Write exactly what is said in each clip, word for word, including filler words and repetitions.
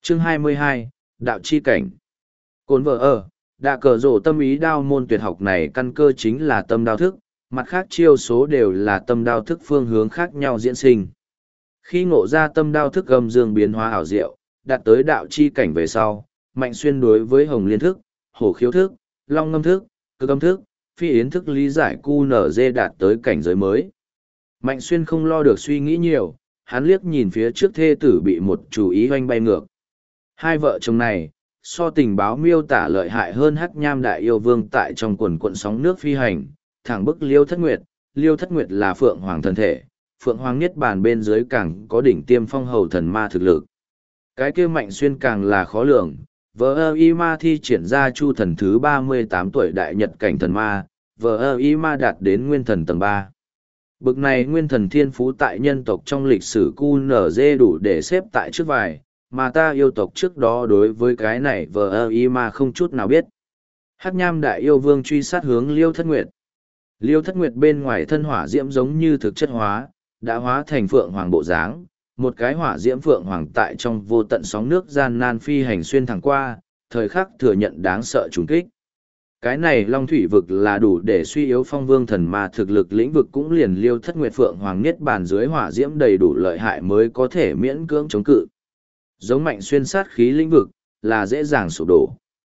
Chương hai mươi hai, Đạo chi cảnh. Cồn vợ ở, đạ cờ rổ tâm ý đao môn tuyệt học này căn cơ chính là tâm đao thức, mặt khác chiêu số đều là tâm đao thức phương hướng khác nhau diễn sinh. Khi ngộ ra tâm đao thức gầm dương biến hóa ảo diệu, đạt tới đạo chi cảnh về sau, Mạnh Xuyên đối với hồng liên thức, hổ khiếu thức, long ngâm thức, cực âm thức, phi yến thức lý giải cu nở dê đạt tới cảnh giới mới. Mạnh Xuyên không lo được suy nghĩ nhiều, hắn liếc nhìn phía trước thê tử bị một chủ ý hoanh bay ngược. Hai vợ chồng này, so tình báo miêu tả lợi hại hơn hắc nham đại yêu vương tại trong quần quận sóng nước phi hành, thẳng bức Liêu Thất Nguyệt. Liêu Thất Nguyệt là phượng hoàng thần thể, phượng hoàng niết bàn bên dưới càng có đỉnh tiêm phong hầu thần ma thực lực. Cái kia Mạnh Xuyên càng là khó lường, vợ ơ y ma thi triển ra chu thần thứ ba mươi tám tuổi đại nhật cảnh thần ma, vợ ơ y ma đạt đến nguyên thần tầng ba. Bực này nguyên thần thiên phú tại nhân tộc trong lịch sử cu nở dê đủ để xếp tại trước vài, mà ta yêu tộc trước đó đối với cái này vờ ơ y mà không chút nào biết. Hắc nham đại yêu vương truy sát hướng Liêu Thất Nguyệt. Liêu Thất Nguyệt bên ngoài thân hỏa diễm giống như thực chất hóa, đã hóa thành phượng hoàng bộ dáng, một cái hỏa diễm phượng hoàng tại trong vô tận sóng nước gian nan phi hành xuyên thẳng qua, thời khắc thừa nhận đáng sợ trùng kích. Cái này long thủy vực là đủ để suy yếu phong vương thần ma thực lực lĩnh vực, cũng liền Liêu Thất Nguyệt phượng hoàng niết bàn dưới hỏa diễm đầy đủ lợi hại mới có thể miễn cưỡng chống cự. Giống Mạnh Xuyên sát khí lĩnh vực, là dễ dàng sụp đổ.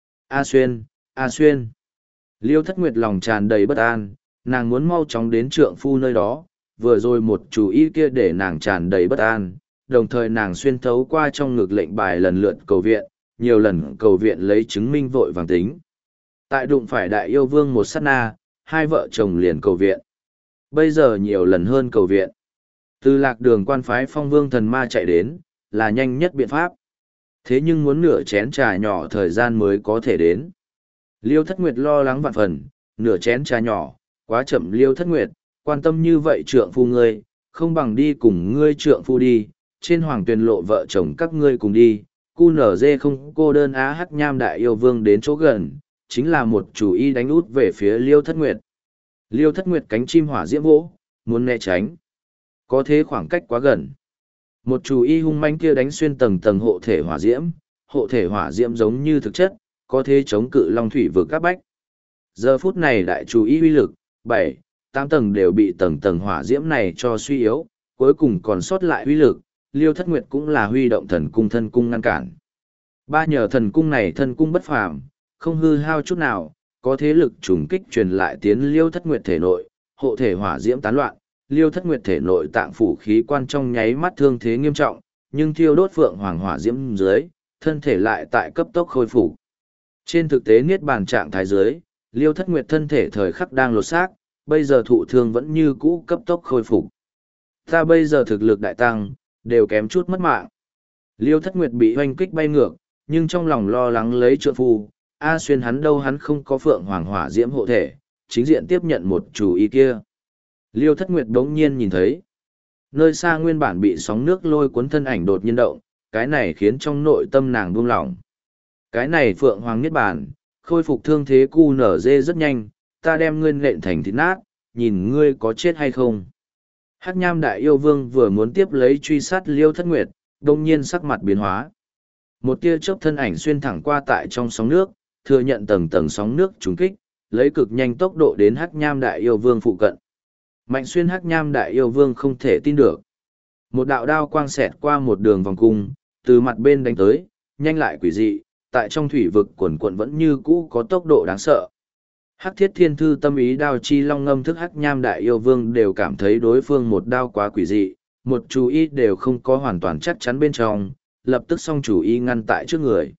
A Xuyên, A Xuyên. Liêu Thất Nguyệt lòng tràn đầy bất an, nàng muốn mau chóng đến trượng phu nơi đó, vừa rồi một chủ ý kia để nàng tràn đầy bất an, đồng thời nàng xuyên thấu qua trong ngực lệnh bài lần lượt cầu viện, nhiều lần cầu viện lấy chứng minh vội vàng tính. Tại đụng phải đại yêu vương một sát na, hai vợ chồng liền cầu viện. Bây giờ nhiều lần hơn cầu viện. Từ lạc đường quan phái phong vương thần ma chạy đến, là nhanh nhất biện pháp. Thế nhưng muốn nửa chén trà nhỏ thời gian mới có thể đến. Liêu Thất Nguyệt lo lắng vạn phần, nửa chén trà nhỏ, quá chậm. Liêu Thất Nguyệt, quan tâm như vậy trượng phu ngươi, không bằng đi cùng ngươi trượng phu đi, trên hoàng tuyền lộ vợ chồng các ngươi cùng đi, cu nở dê không cô đơn á. Hắc nham đại yêu vương đến chỗ gần, chính là một chủ ý đánh út về phía Liêu Thất Nguyệt. Liêu Thất Nguyệt cánh chim hỏa diễm vỗ, muốn né tránh. Có thế khoảng cách quá gần. Một chủ y hung manh kia đánh xuyên tầng tầng hộ thể hỏa diễm, hộ thể hỏa diễm giống như thực chất, có thế chống cự long thủy vực các bách. Giờ phút này đại chủ y uy lực, bảy, tám tầng đều bị tầng tầng hỏa diễm này cho suy yếu, cuối cùng còn sót lại uy lực, Liêu Thất Nguyệt cũng là huy động thần cung thân cung ngăn cản. Ba nhờ thần cung này thân cung bất phàm, không hư hao chút nào, có thế lực trùng kích truyền lại tiến Liêu Thất Nguyệt thể nội, hộ thể hỏa diễm tán loạn. Liêu Thất Nguyệt thể nội tạng phủ khí quan trong nháy mắt thương thế nghiêm trọng, nhưng thiêu đốt phượng hoàng hỏa diễm dưới, thân thể lại tại cấp tốc khôi phục. Trên thực tế niết bàn trạng thái dưới, Liêu Thất Nguyệt thân thể thời khắc đang lột xác, bây giờ thụ thương vẫn như cũ cấp tốc khôi phục. Ta bây giờ thực lực đại tăng, đều kém chút mất mạng. Liêu Thất Nguyệt bị hoanh kích bay ngược, nhưng trong lòng lo lắng lấy trượng phu, A Xuyên hắn đâu hắn không có phượng hoàng hỏa diễm hộ thể, chính diện tiếp nhận một chủ ý kia. Liêu Thất Nguyệt đống nhiên nhìn thấy. Nơi xa nguyên bản bị sóng nước lôi cuốn thân ảnh đột nhiên động, cái này khiến trong nội tâm nàng buông lỏng. Cái này phượng hoàng niết bàn, khôi phục thương thế cu nở dê rất nhanh, ta đem ngươi nện thành thịt nát, nhìn ngươi có chết hay không. Hắc nham đại yêu vương vừa muốn tiếp lấy truy sát Liêu Thất Nguyệt, đột nhiên sắc mặt biến hóa. Một tia chớp thân ảnh xuyên thẳng qua tại trong sóng nước, thừa nhận tầng tầng sóng nước trúng kích, lấy cực nhanh tốc độ đến Hắc nham đại yêu vương phụ cận. Mạnh Xuyên Hắc nham đại yêu vương không thể tin được. Một đạo đao quang xẹt qua một đường vòng cung, từ mặt bên đánh tới, nhanh lại quỷ dị, tại trong thủy vực quần quận vẫn như cũ có tốc độ đáng sợ. Hắc thiết thiên thư tâm ý đao chi long ngâm thức Hắc nham đại yêu vương đều cảm thấy đối phương một đao quá quỷ dị, một chú ý đều không có hoàn toàn chắc chắn bên trong, lập tức song chủ ý ngăn tại trước người.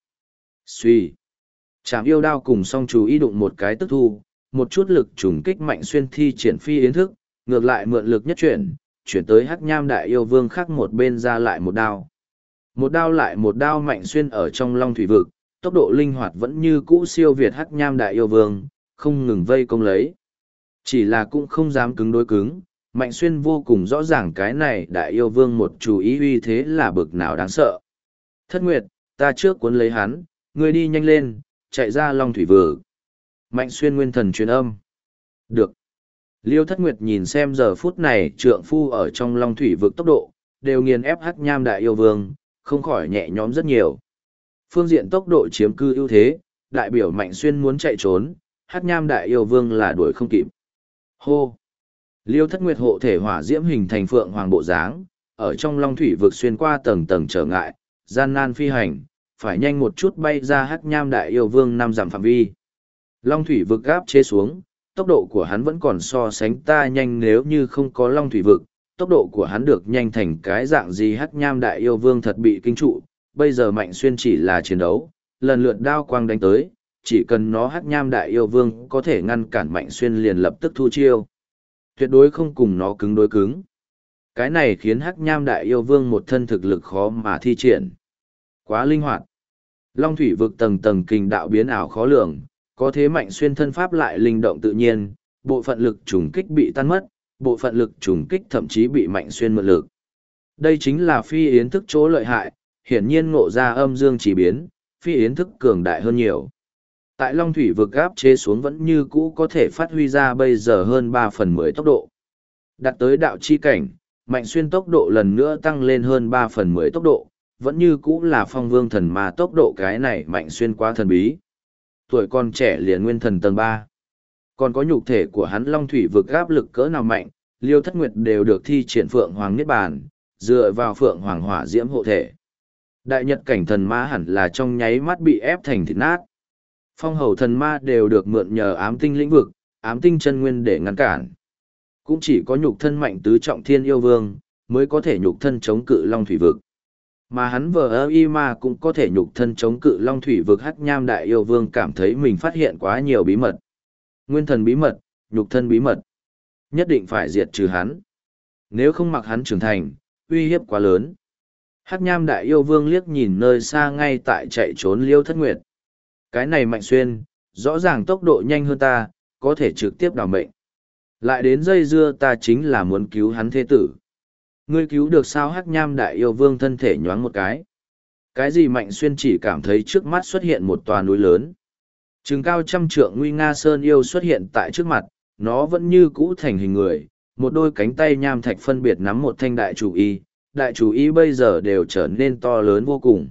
Xuy. Chạm yêu đao cùng song chủ ý đụng một cái tức thu, một chút lực trùng kích Mạnh Xuyên thi triển phi yến thức, ngược lại mượn lực nhất chuyển, chuyển tới Hắc nham đại yêu vương khác một bên ra lại một đao. Một đao lại một đao Mạnh Xuyên ở trong long thủy vực, tốc độ linh hoạt vẫn như cũ siêu việt Hắc nham đại yêu vương, không ngừng vây công lấy. Chỉ là cũng không dám cứng đối cứng, Mạnh Xuyên vô cùng rõ ràng cái này đại yêu vương một chủ ý uy thế là bực nào đáng sợ. Thất Nguyệt, ta trước cuốn lấy hắn, ngươi đi nhanh lên, chạy ra long thủy vực. Mạnh Xuyên nguyên thần truyền âm. Được. Liêu Thất Nguyệt nhìn xem giờ phút này trượng phu ở trong long thủy vực tốc độ, đều nghiền ép Hắc nham đại yêu vương, không khỏi nhẹ nhõm rất nhiều. Phương diện tốc độ chiếm cư ưu thế, đại biểu Mạnh Xuyên muốn chạy trốn, Hắc Nham Đại Yêu Vương là đuổi không kịp. Hô! Liêu Thất Nguyệt hộ thể hỏa diễm hình thành phượng hoàng bộ dáng, ở trong long thủy vực xuyên qua tầng tầng trở ngại, gian nan phi hành, phải nhanh một chút bay ra Hắc Nham Đại Yêu Vương năm dặm phạm vi. Long thủy vực gáp chế xuống, tốc độ của hắn vẫn còn so sánh ta nhanh, nếu như không có long thủy vực, tốc độ của hắn được nhanh thành cái dạng gì. Hắc Nham Đại Yêu Vương thật bị kinh trụ, bây giờ Mạnh Xuyên chỉ là chiến đấu, lần lượt đao quang đánh tới, chỉ cần nó Hắc Nham Đại Yêu Vương có thể ngăn cản Mạnh Xuyên liền lập tức thu chiêu. Tuyệt đối không cùng nó cứng đối cứng. Cái này khiến Hắc Nham Đại Yêu Vương một thân thực lực khó mà thi triển. Quá linh hoạt. Long thủy vực tầng tầng kình đạo biến ảo khó lường, có thế Mạnh Xuyên thân pháp lại linh động tự nhiên, bộ phận lực trùng kích bị tan mất, bộ phận lực trùng kích thậm chí bị Mạnh Xuyên mượn lực. Đây chính là phi yến thức chỗ lợi hại, hiển nhiên ngộ ra âm dương chỉ biến, phi yến thức cường đại hơn nhiều. Tại Long thủy vực gáp chế xuống vẫn như cũ có thể phát huy ra bây giờ hơn ba phần mười tốc độ. Đạt tới đạo chi cảnh, Mạnh Xuyên tốc độ lần nữa tăng lên hơn ba phần mười tốc độ, vẫn như cũ là phong vương thần ma tốc độ. Cái này Mạnh Xuyên quá thần bí. Tuổi còn trẻ liền nguyên thần tầng ba. Còn có nhục thể của hắn Long thủy vực áp lực cỡ nào mạnh, Liêu Thất Nguyệt đều được thi triển Phượng Hoàng Niết Bàn, dựa vào Phượng Hoàng hỏa diễm hộ thể. Đại nhật cảnh thần ma hẳn là trong nháy mắt bị ép thành thịt nát. Phong hầu thần ma đều được mượn nhờ ám tinh lĩnh vực, ám tinh chân nguyên để ngăn cản. Cũng chỉ có nhục thân mạnh tứ trọng thiên yêu vương, mới có thể nhục thân chống cự long thủy vực. Mà hắn vờ ơ y ma cũng có thể nhục thân chống cự long thủy vực. Hắc Nham Đại Yêu Vương cảm thấy mình phát hiện quá nhiều bí mật. Nguyên thần bí mật, nhục thân bí mật. Nhất định phải diệt trừ hắn. Nếu không mặc hắn trưởng thành, uy hiếp quá lớn. Hắc Nham Đại Yêu Vương liếc nhìn nơi xa ngay tại chạy trốn Liêu Thất Nguyệt. Cái này Mạnh Xuyên, rõ ràng tốc độ nhanh hơn ta, có thể trực tiếp đào mệnh. Lại đến dây dưa ta chính là muốn cứu hắn thế tử. Ngươi cứu được sao? Hắc Nham Đại Yêu Vương thân thể nhoáng một cái. Cái gì? Mạnh Xuyên chỉ cảm thấy trước mắt xuất hiện một tòa núi lớn. Chừng cao trăm trượng nguy nga sơn yêu xuất hiện tại trước mặt, nó vẫn như cũ thành hình người, một đôi cánh tay nham thạch phân biệt nắm một thanh đại chủ y, đại chủ y bây giờ đều trở nên to lớn vô cùng.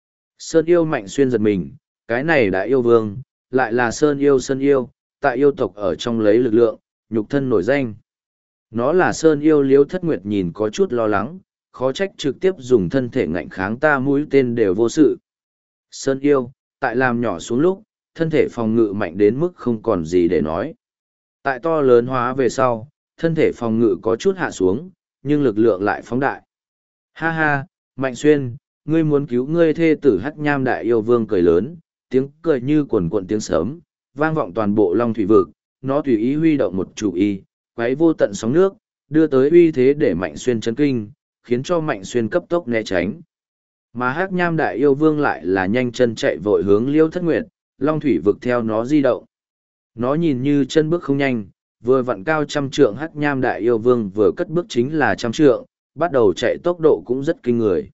Sơn yêu Mạnh Xuyên giật mình, cái này đại yêu vương, lại là sơn yêu sơn yêu, tại yêu tộc ở trong lấy lực lượng, nhục thân nổi danh. Nó là sơn yêu. Liêu Thất Nguyệt nhìn có chút lo lắng, khó trách trực tiếp dùng thân thể ngạnh kháng ta mũi tên đều vô sự. Sơn yêu, tại làm nhỏ xuống lúc, thân thể phòng ngự mạnh đến mức không còn gì để nói. Tại to lớn hóa về sau, thân thể phòng ngự có chút hạ xuống, nhưng lực lượng lại phóng đại. Ha ha, Mạnh Xuyên, ngươi muốn cứu ngươi thê tử. Hắc Nham Đại Yêu Vương cười lớn, tiếng cười như quần quần tiếng sớm, vang vọng toàn bộ long thủy vực. Nó tùy ý huy động một chủ y, quấy vô tận sóng nước, đưa tới uy thế để Mạnh Xuyên chấn kinh, khiến cho Mạnh Xuyên cấp tốc né tránh. Mà Hắc Nham Đại Yêu Vương lại là nhanh chân chạy vội hướng Liêu Thất Nguyệt, long thủy vực theo nó di động. Nó nhìn như chân bước không nhanh, vừa vặn cao trăm trượng. Hắc Nham Đại Yêu Vương vừa cất bước chính là trăm trượng, bắt đầu chạy tốc độ cũng rất kinh người.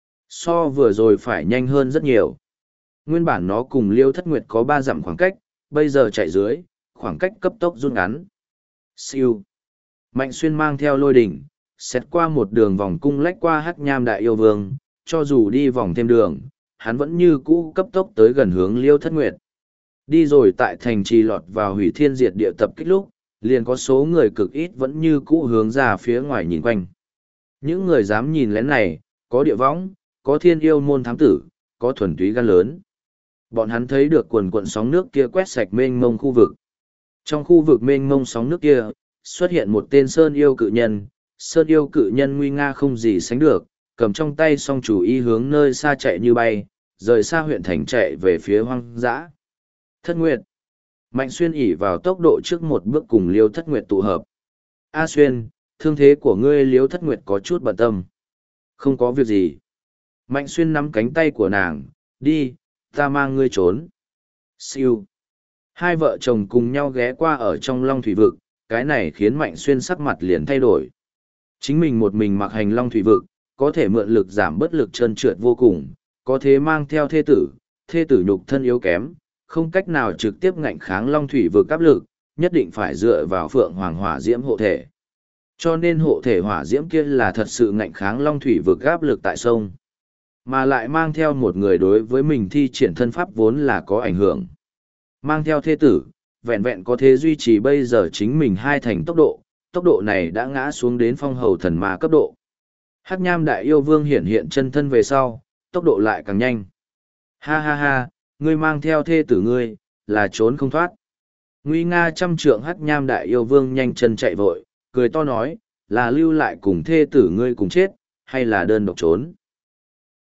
So vừa rồi phải nhanh hơn rất nhiều. Nguyên bản nó cùng Liêu Thất Nguyệt có ba dặm khoảng cách, bây giờ chạy dưới, khoảng cách cấp tốc rút ngắn. Siêu. Mạnh Xuyên mang theo lôi đỉnh, xét qua một đường vòng cung lách qua Hắc Nham Đại Yêu Vương, cho dù đi vòng thêm đường, hắn vẫn như cũ cấp tốc tới gần hướng Liêu Thất Nguyệt. Đi rồi tại thành trì lọt vào hủy thiên diệt địa tập kích lúc, liền có số người cực ít vẫn như cũ hướng ra phía ngoài nhìn quanh. Những người dám nhìn lén này, có địa võng, có thiên yêu môn thám tử, có thuần túy gan lớn. Bọn hắn thấy được quần quận sóng nước kia quét sạch mênh mông khu vực. Trong khu vực mênh mông sóng nước kia, xuất hiện một tên sơn yêu cự nhân. Sơn yêu cự nhân nguy nga không gì sánh được, cầm trong tay song chủ y hướng nơi xa chạy như bay, rời xa huyện thành chạy về phía hoang dã. Thất Nguyệt. Mạnh Xuyên ỉ vào tốc độ trước một bước cùng Liêu Thất Nguyệt tụ hợp. A Xuyên, thương thế của ngươi. Liêu Thất Nguyệt có chút bận tâm. Không có việc gì. Mạnh Xuyên nắm cánh tay của nàng, đi, ta mang ngươi trốn. Siêu. Hai vợ chồng cùng nhau ghé qua ở trong long thủy vực, cái này khiến Mạnh Xuyên sắc mặt liền thay đổi. Chính mình một mình mặc hành long thủy vực, có thể mượn lực giảm bất lực trơn trượt vô cùng, có thế mang theo thê tử, thê tử nhục thân yếu kém, không cách nào trực tiếp ngạnh kháng long thủy vực áp lực, nhất định phải dựa vào phượng hoàng hỏa diễm hộ thể. Cho nên hộ thể hỏa diễm kia là thật sự ngạnh kháng long thủy vực áp lực tại sông. Mà lại mang theo một người đối với mình thi triển thân pháp vốn là có ảnh hưởng. Mang theo thê tử, vẹn vẹn có thể duy trì bây giờ chính mình hai thành tốc độ, tốc độ này đã ngã xuống đến phong hầu thần ma cấp độ. Hắc nham đại yêu vương hiện hiện chân thân về sau, tốc độ lại càng nhanh. Ha ha ha, ngươi mang theo thê tử ngươi, là trốn không thoát. Nguy nga trăm trượng hắc nham đại yêu vương nhanh chân chạy vội, cười to nói, là lưu lại cùng thê tử ngươi cùng chết, hay là đơn độc trốn.